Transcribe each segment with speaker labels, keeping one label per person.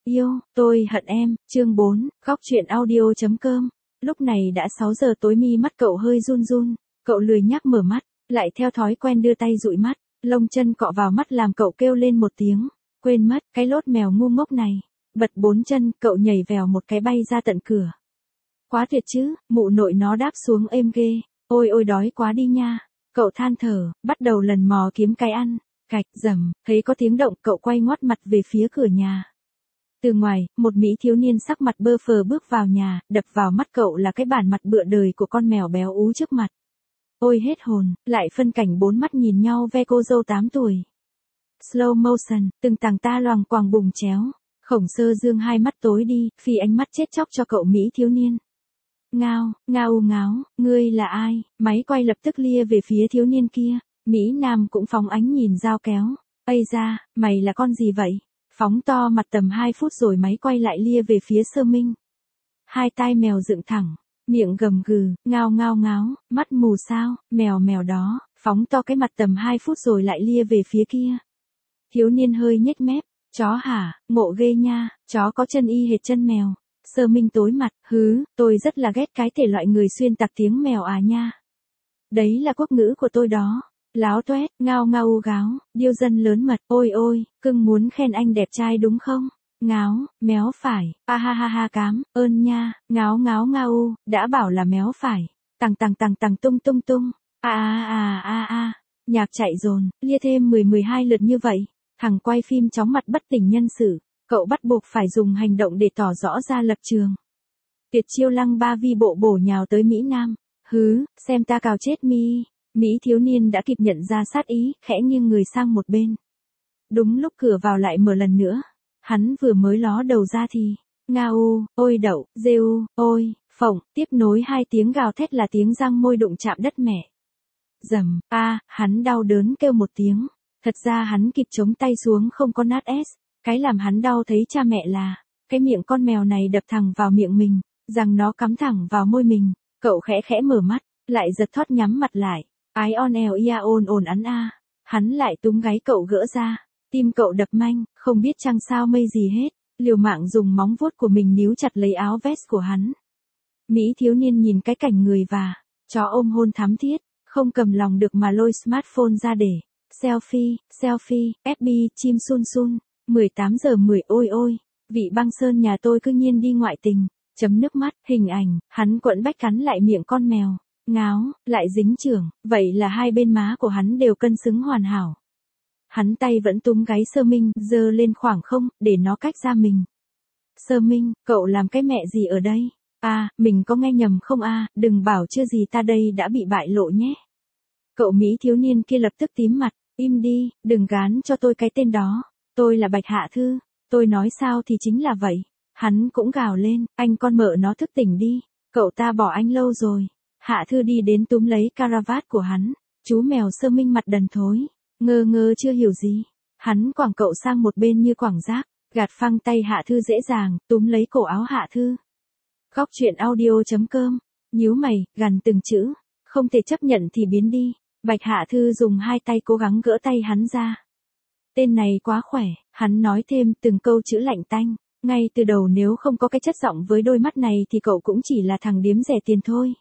Speaker 1: Yêu, tôi hận em, chương 4, góc truyện audio.com. Lúc này đã 6 giờ tối, mi mắt cậu hơi run run, cậu lười nhác mở mắt, lại theo thói quen đưa tay dụi mắt, lông chân cọ vào mắt làm cậu kêu lên một tiếng, quên mất, cái lốt mèo ngu ngốc này. Bật 4 chân, cậu nhảy vèo một cái bay ra tận cửa. Quá tuyệt chứ, mụ nội nó đáp xuống êm ghê, ôi ôi đói quá đi nha. Cậu than thở, bắt đầu lần mò kiếm cái ăn, cạch, rầm, thấy có tiếng động, cậu quay ngoắt mặt về phía cửa nhà. Từ ngoài, một mỹ thiếu niên sắc mặt bơ phờ bước vào nhà, đập vào mắt cậu là cái bản mặt bựa đời của con mèo béo ú trước mặt. Ôi hết hồn, lại phân cảnh bốn mắt nhìn nhau ve cô dâu 8 tuổi. Slow motion, từng tàng ta loằng quàng bùng chéo. Khổng Sơ Dương hai mắt tối đi, phi ánh mắt chết chóc cho cậu mỹ thiếu niên. Ngao, ngao ngáo, ngươi là ai? Máy quay lập tức lia về phía thiếu niên kia. Mỹ Nam cũng phóng ánh nhìn dao kéo. Ây da, mày là con gì vậy? Phóng to mặt tầm 2 phút rồi máy quay lại lia về phía Sơ Minh. Hai tai mèo dựng thẳng, miệng gầm gừ, ngao ngao ngáo, mắt mù sao, mèo mèo đó, phóng to cái mặt tầm 2 phút rồi lại lia về phía kia. Thiếu niên hơi nhếch mép, chó hả, ngộ ghê nha, chó có chân y hệt chân mèo. Sơ Minh tối mặt, tôi rất là ghét cái thể loại người xuyên tạc tiếng mèo à nha. Đấy là quốc ngữ của tôi đó. Láo toét, ngao ngao u gáo, điêu dân lớn mật, ôi ôi, cưng muốn khen anh đẹp trai đúng không? Ngáo, méo phải, a ha ha ha cám, ơn nha, ngáo ngáo ngao u, đã bảo là méo phải, tằng tằng tằng tằng tung tung tung, nhạc chạy dồn, lia thêm 10-12 lượt như vậy, thằng quay phim chóng mặt bất tỉnh nhân sự, cậu bắt buộc phải dùng hành động để tỏ rõ ra lập trường. Tuyệt chiêu lăng ba vi bộ bổ nhào tới Mỹ Nam, xem ta cào chết mi. Mỹ thiếu niên đã kịp nhận ra sát ý, khẽ nghiêng người sang một bên. Đúng lúc cửa vào lại mở lần nữa, hắn vừa mới ló đầu ra thì, ngao, ôi đậu, rêu, ôi, phỏng, tiếp nối hai tiếng gào thét là tiếng răng môi đụng chạm đất mẹ. Rầm, hắn đau đớn kêu một tiếng, thật ra hắn kịp chống tay xuống không có nát ép, cái làm hắn đau thấy cha mẹ là, cái miệng con mèo này đập thẳng vào miệng mình, rằng nó cắm thẳng vào môi mình, cậu khẽ khẽ mở mắt, lại giật thót nhắm mặt lại. Ái on eo ia ồn ồn ắn a. Hắn lại túm gáy cậu gỡ ra, tim cậu đập manh, không biết trăng sao mây gì hết, liều mạng dùng móng vuốt của mình níu chặt lấy áo vest của hắn. Mỹ thiếu niên nhìn cái cảnh người và chó ôm hôn thắm thiết, không cầm lòng được mà lôi smartphone ra để selfie, FB chim sun sun, 18 giờ 10 ôi ôi, vị băng sơn nhà tôi cứ nhiên đi ngoại tình, chấm nước mắt, hình ảnh, hắn quẫn bách cắn lại miệng con mèo. Ngáo, lại dính chưởng, vậy là hai bên má của hắn đều cân xứng hoàn hảo. Hắn tay vẫn túm gáy Sơ Minh, giơ lên khoảng không, để nó cách ra mình. Sơ Minh, cậu làm cái mẹ gì ở đây? Mình có nghe nhầm không đừng bảo chưa gì ta đây đã bị bại lộ nhé. Cậu Mỹ thiếu niên kia lập tức tím mặt, im đi, đừng gán cho tôi cái tên đó. Tôi là Bạch Hạ Thư, tôi nói sao thì chính là vậy. Hắn cũng gào lên, anh con mợ nó thức tỉnh đi, cậu ta bỏ anh lâu rồi. Hạ Thư đi đến túm lấy caravat của hắn, chú mèo Sơ Minh mặt đần thối, ngơ ngơ chưa hiểu gì. Hắn quẳng cậu sang một bên như quẳng rác, gạt phăng tay Hạ Thư dễ dàng, túm lấy cổ áo Hạ Thư. Góc truyện audio.com, nhíu mày, gằn từng chữ, không thể chấp nhận thì biến đi. Bạch Hạ Thư dùng hai tay cố gắng gỡ tay hắn ra. Tên này quá khỏe, hắn nói thêm từng câu chữ lạnh tanh, ngay từ đầu nếu không có cái chất giọng với đôi mắt này thì cậu cũng chỉ là thằng điếm rẻ tiền thôi.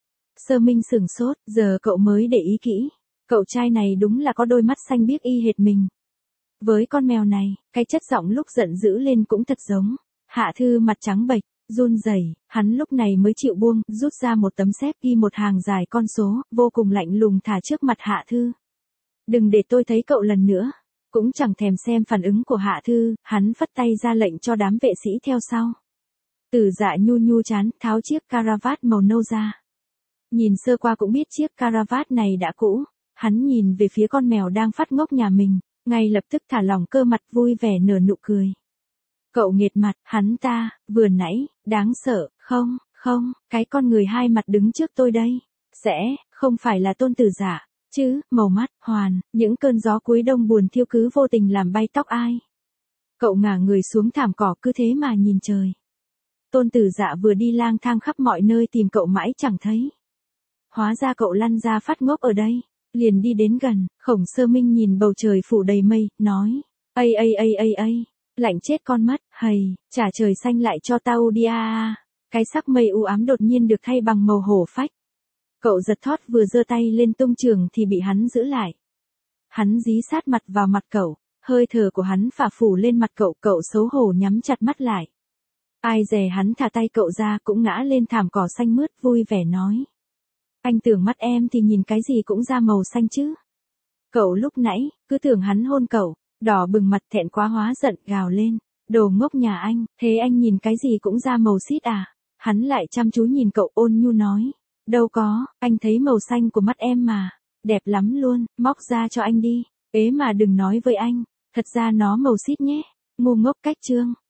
Speaker 1: Sơ Minh sửng sốt, giờ cậu mới để ý kỹ. Cậu trai này đúng là có đôi mắt xanh biếc y hệt mình. Với con mèo này, cái chất giọng lúc giận dữ lên cũng thật giống. Hạ Thư mặt trắng bệch, run rẩy, hắn lúc này mới chịu buông, rút ra một tấm xếp ghi một hàng dài con số, vô cùng lạnh lùng thả trước mặt Hạ Thư. Đừng để tôi thấy cậu lần nữa. Cũng chẳng thèm xem phản ứng của Hạ Thư, hắn phất tay ra lệnh cho đám vệ sĩ theo sau. Tử Dạ nhu nhu chán, tháo chiếc caravat màu nâu ra. Nhìn sơ qua cũng biết chiếc caravat này đã cũ, hắn nhìn về phía con mèo đang phát ngốc nhà mình, ngay lập tức thả lỏng cơ mặt vui vẻ nở nụ cười. Cậu nghiệt mặt, hắn ta, vừa nãy, đáng sợ, không, cái con người hai mặt đứng trước tôi đây, không phải là Tôn Tử Dạ, chứ, màu mắt, hoàn, những cơn gió cuối đông buồn thiêu cứ vô tình làm bay tóc ai. Cậu ngả người xuống thảm cỏ cứ thế mà nhìn trời. Tôn Tử Dạ vừa đi lang thang khắp mọi nơi tìm cậu mãi chẳng thấy. Hóa ra cậu lăn ra phát ngốc ở đây, liền đi đến gần, Khổng Sơ Minh nhìn bầu trời phủ đầy mây, nói, ây, Lạnh chết con mắt, hầy, trả trời xanh lại cho tao đi à. Cái sắc mây u ám đột nhiên được thay bằng màu hổ phách. Cậu giật thót vừa giơ tay lên tung trường thì bị hắn giữ lại. Hắn dí sát mặt vào mặt cậu, hơi thở của hắn phả phủ lên mặt cậu, cậu xấu hổ nhắm chặt mắt lại. Ai dè hắn thả tay cậu ra cũng ngã lên thảm cỏ xanh mướt vui vẻ nói. Anh tưởng mắt em thì nhìn cái gì cũng ra màu xanh chứ. Cậu lúc nãy, cứ tưởng hắn hôn cậu, đỏ bừng mặt thẹn quá hóa giận gào lên. Đồ ngốc nhà anh, thế anh nhìn cái gì cũng ra màu xít à? Hắn lại chăm chú nhìn cậu ôn nhu nói. Đâu có, anh thấy màu xanh của mắt em mà. Đẹp lắm luôn, móc ra cho anh đi. Ế mà đừng nói với anh, thật ra nó màu xít nhé. Ngu ngốc cách trương.